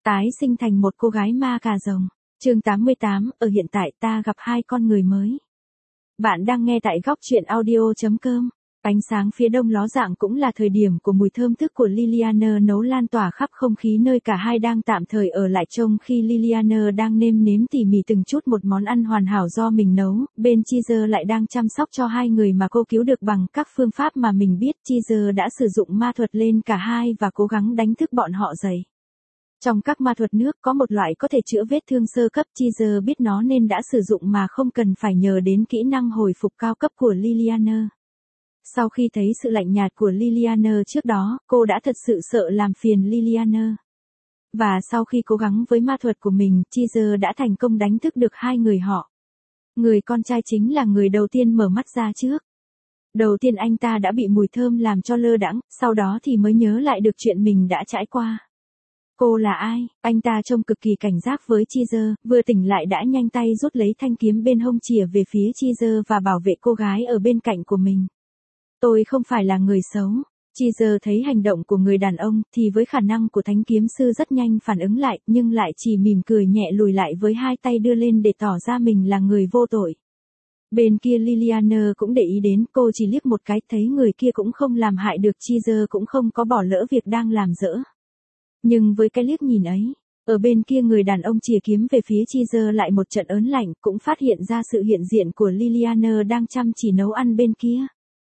Tái sinh thành một cô gái ma cà rồng. Chương 88, ở hiện tại ta gặp hai con người mới. Bạn đang nghe tại góc truyện audio.com. Ánh sáng phía đông ló dạng cũng là thời điểm của mùi thơm thức của Liliana nấu lan tỏa khắp không khí nơi cả hai đang tạm thời ở lại trông khi Liliana đang nêm nếm tỉ mỉ từng chút một món ăn hoàn hảo do mình nấu, bên Cheezer lại đang chăm sóc cho hai người mà cô cứu được bằng các phương pháp mà mình biết. Cheezer đã sử dụng ma thuật lên cả hai và cố gắng đánh thức bọn họ dậy. Trong các ma thuật nước có một loại có thể chữa vết thương sơ cấp, Cheezer biết nó nên đã sử dụng mà không cần phải nhờ đến kỹ năng hồi phục cao cấp của Liliana. Sau khi thấy sự lạnh nhạt của Liliana trước đó, cô đã thật sự sợ làm phiền Liliana. Và sau khi cố gắng với ma thuật của mình, Cheezer đã thành công đánh thức được hai người họ. Người con trai chính là người đầu tiên mở mắt ra trước. Đầu tiên anh ta đã bị mùi thơm làm cho lơ đãng, sau đó thì mới nhớ lại được chuyện mình đã trải qua. Cô là ai? Anh ta trông cực kỳ cảnh giác với Cheezer, vừa tỉnh lại đã nhanh tay rút lấy thanh kiếm bên hông chìa về phía Cheezer và bảo vệ cô gái ở bên cạnh của mình. Tôi không phải là người xấu. Cheezer thấy hành động của người đàn ông thì với khả năng của thánh kiếm sư rất nhanh phản ứng lại, nhưng lại chỉ mỉm cười nhẹ lùi lại với hai tay đưa lên để tỏ ra mình là người vô tội. Bên kia Liliana cũng để ý đến, cô chỉ liếc một cái thấy người kia cũng không làm hại được Cheezer, cũng không có bỏ lỡ việc đang làm dở. Nhưng với cái liếc nhìn ấy, ở bên kia người đàn ông chìa kiếm về phía Cheezer lại một trận ớn lạnh, cũng phát hiện ra sự hiện diện của Liliana đang chăm chỉ nấu ăn bên kia.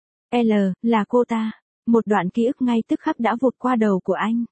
Là cô ta. Một đoạn ký ức ngay tức khắc đã vụt qua đầu của anh.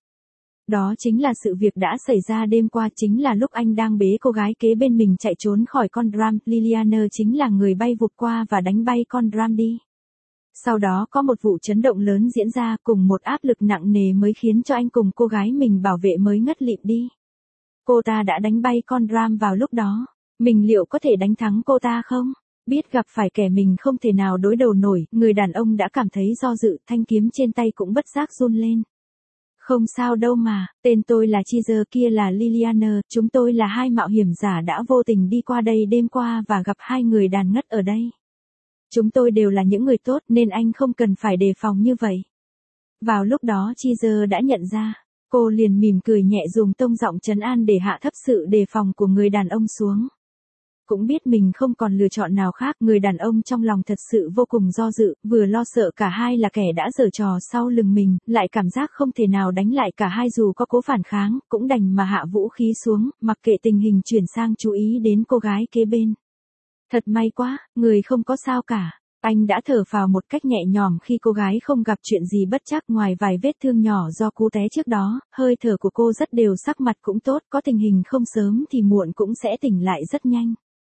Đó chính là sự việc đã xảy ra đêm qua, chính là lúc anh đang bế cô gái kế bên mình chạy trốn khỏi con drum, Liliana chính là người bay vụt qua và đánh bay con drum đi. Sau đó có một vụ chấn động lớn diễn ra, cùng một áp lực nặng nề mới khiến cho anh cùng cô gái mình bảo vệ mới ngất lịm đi. Cô ta đã đánh bay con drum vào lúc đó. Mình liệu có thể đánh thắng cô ta không? Biết gặp phải kẻ mình không thể nào đối đầu nổi, người đàn ông đã cảm thấy do dự, thanh kiếm trên tay cũng bất giác run lên. Không sao đâu mà, tên tôi là Cheezer, kia là Liliana, chúng tôi là hai mạo hiểm giả đã vô tình đi qua đây đêm qua và gặp hai người đàn ngất ở đây. Chúng tôi đều là những người tốt nên anh không cần phải đề phòng như vậy. Vào lúc đó Cheezer đã nhận ra, cô liền mỉm cười nhẹ dùng tông giọng trấn an để hạ thấp sự đề phòng của người đàn ông xuống. Cũng biết mình không còn lựa chọn nào khác, người đàn ông trong lòng thật sự vô cùng do dự, vừa lo sợ cả hai là kẻ đã giở trò sau lưng mình, lại cảm giác không thể nào đánh lại cả hai dù có cố phản kháng, cũng đành mà hạ vũ khí xuống, mặc kệ tình hình chuyển sang chú ý đến cô gái kế bên. Thật may quá, người không có sao cả. Anh đã thở phào một cách nhẹ nhõm khi cô gái không gặp chuyện gì bất trắc ngoài vài vết thương nhỏ do cú té trước đó, hơi thở của cô rất đều, sắc mặt cũng tốt, có tình hình không sớm thì muộn cũng sẽ tỉnh lại rất nhanh.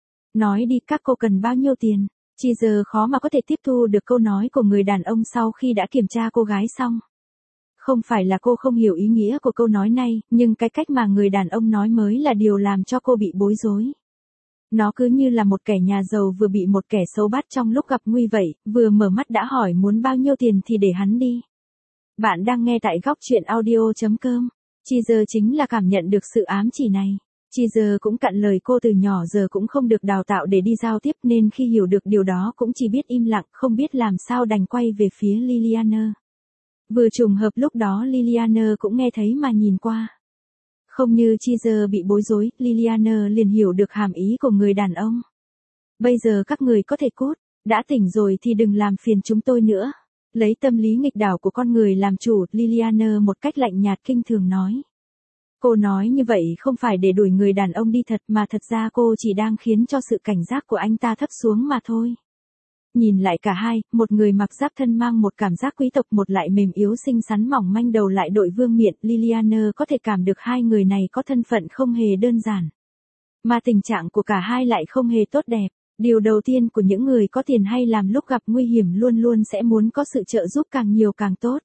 Nói đi, các cô cần bao nhiêu tiền? Cheezer khó mà có thể tiếp thu được câu nói của người đàn ông sau khi đã kiểm tra cô gái xong. Không phải là cô không hiểu ý nghĩa của câu nói này, nhưng cái cách mà người đàn ông nói mới là điều làm cho cô bị bối rối. Nó cứ như là một kẻ nhà giàu vừa bị một kẻ xấu bắt trong lúc gặp nguy vậy, vừa mở mắt đã hỏi muốn bao nhiêu tiền thì để hắn đi. Bạn đang nghe tại góc truyện audio.com. Cheezer chính là cảm nhận được sự ám chỉ này. Cheezer cũng cạn lời, cô từ nhỏ giờ cũng không được đào tạo để đi giao tiếp nên khi hiểu được điều đó cũng chỉ biết im lặng, không biết làm sao đành quay về phía Liliana. Vừa trùng hợp lúc đó Liliana cũng nghe thấy mà nhìn qua. Không như Cheezer bị bối rối, Liliana liền hiểu được hàm ý của người đàn ông. Bây giờ các người có thể cút, đã tỉnh rồi thì đừng làm phiền chúng tôi nữa. Lấy tâm lý nghịch đảo của con người làm chủ, Liliana một cách lạnh nhạt kinh thường nói. Cô nói như vậy không phải để đuổi người đàn ông đi thật, mà thật ra cô chỉ đang khiến cho sự cảnh giác của anh ta thấp xuống mà thôi. Nhìn lại cả hai, một người mặc giáp thân mang một cảm giác quý tộc, một lại mềm yếu xinh xắn mỏng manh đầu lại đội vương miện, Liliana có thể cảm được hai người này có thân phận không hề đơn giản. Mà tình trạng của cả hai lại không hề tốt đẹp. Điều đầu tiên của những người có tiền hay làm lúc gặp nguy hiểm luôn luôn sẽ muốn có sự trợ giúp càng nhiều càng tốt.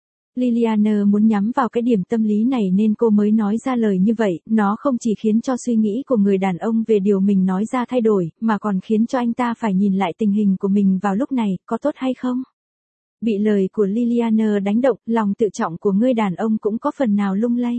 Liliana muốn nhắm vào cái điểm tâm lý này nên cô mới nói ra lời như vậy, nó không chỉ khiến cho suy nghĩ của người đàn ông về điều mình nói ra thay đổi, mà còn khiến cho anh ta phải nhìn lại tình hình của mình vào lúc này, có tốt hay không? Bị lời của Liliana đánh động, lòng tự trọng của người đàn ông cũng có phần nào lung lay.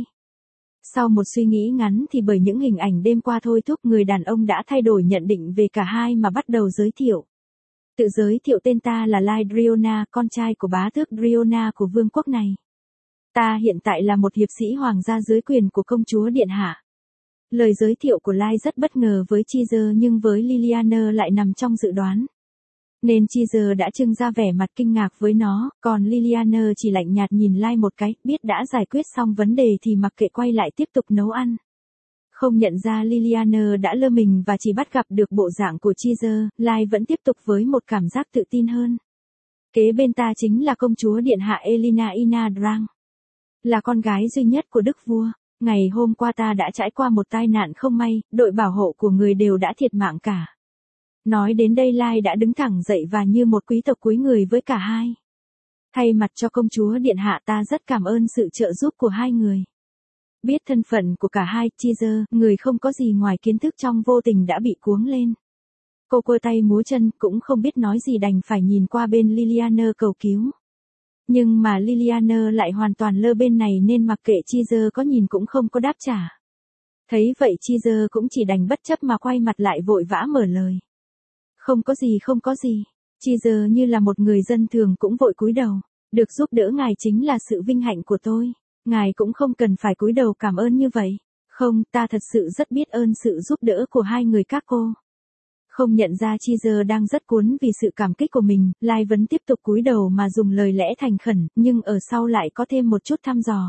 Sau một suy nghĩ ngắn thì bởi những hình ảnh đêm qua thôi thúc, người đàn ông đã thay đổi nhận định về cả hai mà bắt đầu giới thiệu. Tự giới thiệu tên ta là Lai Driona, con trai của bá tước Driona của vương quốc này. Ta hiện tại là một hiệp sĩ hoàng gia dưới quyền của công chúa điện hạ. Lời giới thiệu của Lai rất bất ngờ với Cheezer nhưng với Liliana lại nằm trong dự đoán. Nên Cheezer đã trưng ra vẻ mặt kinh ngạc với nó, còn Liliana chỉ lạnh nhạt nhìn Lai một cái, biết đã giải quyết xong vấn đề thì mặc kệ quay lại tiếp tục nấu ăn. Không nhận ra Liliana đã lơ mình và chỉ bắt gặp được bộ dạng của Cheezer, Lai vẫn tiếp tục với một cảm giác tự tin hơn. Kế bên ta chính là công chúa điện hạ Elina Inadrang. Là con gái duy nhất của đức vua. Ngày hôm qua ta đã trải qua một tai nạn không may, đội bảo hộ của người đều đã thiệt mạng cả. Nói đến đây Lai đã đứng thẳng dậy và như một quý tộc cúi người với cả hai. Thay mặt cho công chúa điện hạ ta rất cảm ơn sự trợ giúp của hai người. Biết thân phận của cả hai, Cheezer, người không có gì ngoài kiến thức trong vô tình đã bị cuống lên. Cô quơ tay múa chân cũng không biết nói gì đành phải nhìn qua bên Liliana cầu cứu. Nhưng mà Liliana lại hoàn toàn lơ bên này nên mặc kệ Cheezer có nhìn cũng không có đáp trả. Thấy vậy Cheezer cũng chỉ đành bất chấp mà quay mặt lại vội vã mở lời. Không có gì. Cheezer như là một người dân thường cũng vội cúi đầu. Được giúp đỡ ngài chính là sự vinh hạnh của tôi. Ngài cũng không cần phải cúi đầu cảm ơn như vậy. Không, ta thật sự rất biết ơn sự giúp đỡ của hai người các cô. Không nhận ra Cheezer đang rất cuốn vì sự cảm kích của mình, Lai vẫn tiếp tục cúi đầu mà dùng lời lẽ thành khẩn, nhưng ở sau lại có thêm một chút thăm dò.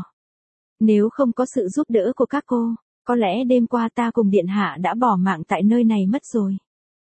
Nếu không có sự giúp đỡ của các cô, có lẽ đêm qua ta cùng điện hạ đã bỏ mạng tại nơi này mất rồi.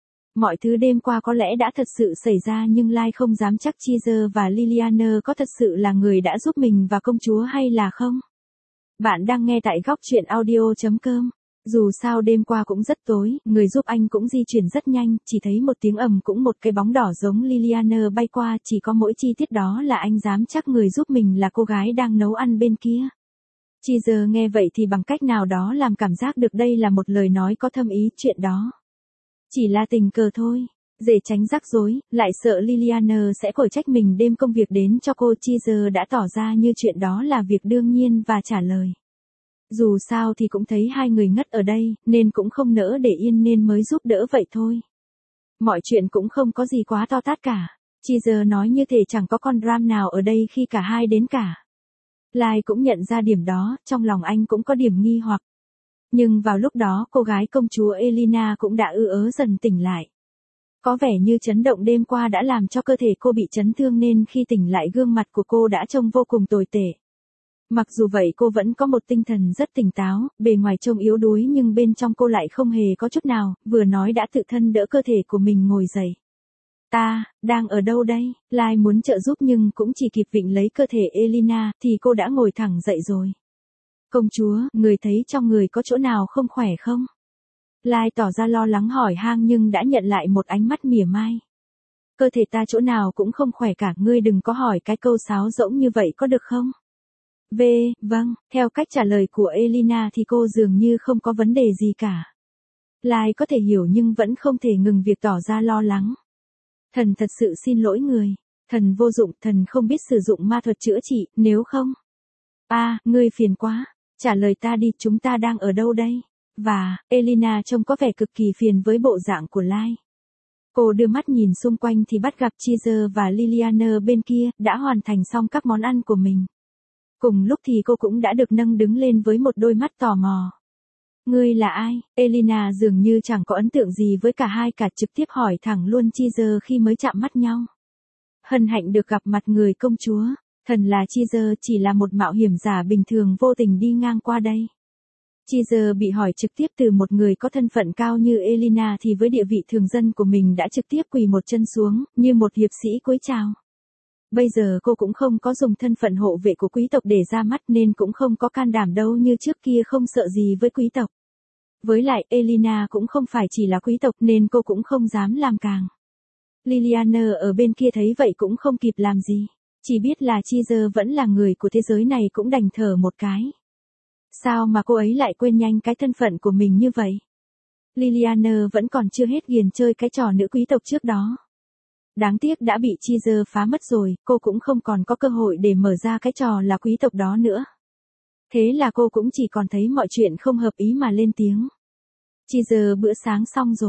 Mọi thứ đêm qua có lẽ đã thật sự xảy ra nhưng Lai không dám chắc Cheezer và Liliana có thật sự là người đã giúp mình và công chúa hay là không. Bạn đang nghe tại góc truyện audio.com. Dù sao đêm qua cũng rất tối, người giúp anh cũng di chuyển rất nhanh, chỉ thấy một tiếng ầm cũng một cái bóng đỏ giống Liliana bay qua, chỉ có mỗi chi tiết đó là anh dám chắc người giúp mình là cô gái đang nấu ăn bên kia. Cheezer nghe vậy thì bằng cách nào đó làm cảm giác được đây là một lời nói có thâm ý, chuyện đó chỉ là tình cờ thôi. Để tránh rắc rối, lại sợ Liliana sẽ khỏi trách mình đem công việc đến cho cô, Cheezer đã tỏ ra như chuyện đó là việc đương nhiên và trả lời. Dù sao thì cũng thấy hai người ngất ở đây, nên cũng không nỡ để yên nên mới giúp đỡ vậy thôi. Mọi chuyện cũng không có gì quá to tát cả. Cheezer nói như thể chẳng có con dram nào ở đây khi cả hai đến cả. Lai cũng nhận ra điểm đó, trong lòng anh cũng có điểm nghi hoặc. Nhưng vào lúc đó cô gái công chúa Elina cũng đã dần tỉnh lại. Có vẻ như chấn động đêm qua đã làm cho cơ thể cô bị chấn thương nên khi tỉnh lại gương mặt của cô đã trông vô cùng tồi tệ. Mặc dù vậy cô vẫn có một tinh thần rất tỉnh táo, bề ngoài trông yếu đuối nhưng bên trong cô lại không hề có chút nào, vừa nói đã tự thân đỡ cơ thể của mình ngồi dậy. Ta, đang ở đâu đây? Lai muốn trợ giúp nhưng cũng chỉ kịp vịn lấy cơ thể Elina thì cô đã ngồi thẳng dậy rồi. Công chúa, người thấy trong người có chỗ nào không khỏe không? Lai tỏ ra lo lắng hỏi han nhưng đã nhận lại một ánh mắt mỉa mai. Cơ thể ta chỗ nào cũng không khỏe cả, ngươi đừng có hỏi cái câu sáo rỗng như vậy có được không? Vâng, theo cách trả lời của Elina thì cô dường như không có vấn đề gì cả. Lai có thể hiểu nhưng vẫn không thể ngừng việc tỏ ra lo lắng. Thần thật sự xin lỗi người. Thần vô dụng, thần không biết sử dụng ma thuật chữa trị, nếu không. Ngươi phiền quá. Trả lời ta đi, chúng ta đang ở đâu đây? Và, Elina trông có vẻ cực kỳ phiền với bộ dạng của Lai. Cô đưa mắt nhìn xung quanh thì bắt gặp Cheezer và Liliana bên kia, đã hoàn thành xong các món ăn của mình. Cùng lúc thì cô cũng đã được nâng đứng lên với một đôi mắt tò mò. Ngươi là ai? Elina dường như chẳng có ấn tượng gì với cả hai cả, trực tiếp hỏi thẳng luôn Cheezer khi mới chạm mắt nhau. Hân hạnh được gặp mặt người công chúa. Thần là Cheezer, chỉ là một mạo hiểm giả bình thường vô tình đi ngang qua đây. Cheezer bị hỏi trực tiếp từ một người có thân phận cao như Elina thì với địa vị thường dân của mình đã trực tiếp quỳ một chân xuống, như một hiệp sĩ cúi chào. Bây giờ cô cũng không có dùng thân phận hộ vệ của quý tộc để ra mắt nên cũng không có can đảm đâu như trước kia không sợ gì với quý tộc. Với lại Elina cũng không phải chỉ là quý tộc nên cô cũng không dám làm càng. Liliana ở bên kia thấy vậy cũng không kịp làm gì. Chỉ biết là Cheezer vẫn là người của thế giới này cũng đành thở một cái. Sao mà cô ấy lại quên nhanh cái thân phận của mình như vậy? Liliana vẫn còn chưa hết ghiền chơi cái trò nữ quý tộc trước đó. Đáng tiếc đã bị Cheezer phá mất rồi, cô cũng không còn có cơ hội để mở ra cái trò là quý tộc đó nữa. Thế là cô cũng chỉ còn thấy mọi chuyện không hợp ý mà lên tiếng. Cheezer, bữa sáng xong rồi.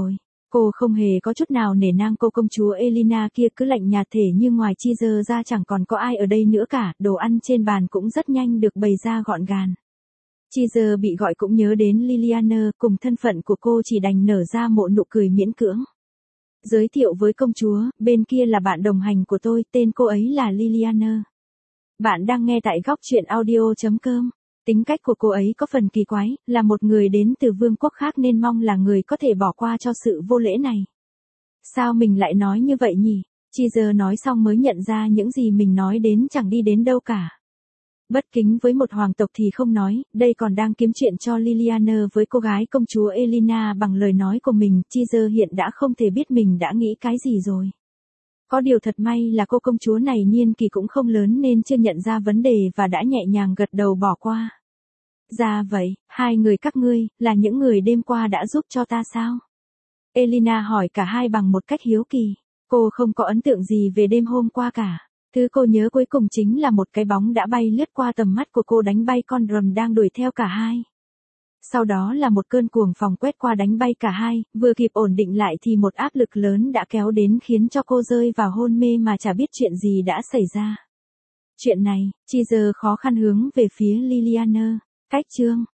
Cô không hề có chút nào nể nang cô công chúa Elina kia, cứ lạnh nhạt thể như ngoài Caesar ra chẳng còn có ai ở đây nữa cả, đồ ăn trên bàn cũng rất nhanh được bày ra gọn gàng. Caesar bị gọi cũng nhớ đến Liliana, cùng thân phận của cô chỉ đành nở ra một nụ cười miễn cưỡng. Giới thiệu với công chúa, bên kia là bạn đồng hành của tôi, tên cô ấy là Liliana. Bạn đang nghe tại góc truyện audio.com. Tính cách của cô ấy có phần kỳ quái, là một người đến từ vương quốc khác nên mong là người có thể bỏ qua cho sự vô lễ này. Sao mình lại nói như vậy nhỉ? Caesar nói xong mới nhận ra những gì mình nói đến chẳng đi đến đâu cả. Bất kính với một hoàng tộc thì không nói, đây còn đang kiếm chuyện cho Liliana với cô gái công chúa Elina bằng lời nói của mình. Caesar hiện đã không thể biết mình đã nghĩ cái gì rồi. Có điều thật may là cô công chúa này niên kỳ cũng không lớn nên chưa nhận ra vấn đề và đã nhẹ nhàng gật đầu bỏ qua. Ra vậy, hai người các ngươi, là những người đêm qua đã giúp cho ta sao? Elina hỏi cả hai bằng một cách hiếu kỳ. Cô không có ấn tượng gì về đêm hôm qua cả. Thứ cô nhớ cuối cùng chính là một cái bóng đã bay lướt qua tầm mắt của cô đánh bay con rầm đang đuổi theo cả hai. Sau đó là một cơn cuồng phong quét qua đánh bay cả hai, vừa kịp ổn định lại thì một áp lực lớn đã kéo đến khiến cho cô rơi vào hôn mê mà chả biết chuyện gì đã xảy ra. Chuyện này, Caesar khó khăn hướng về phía Liliana. Cách chương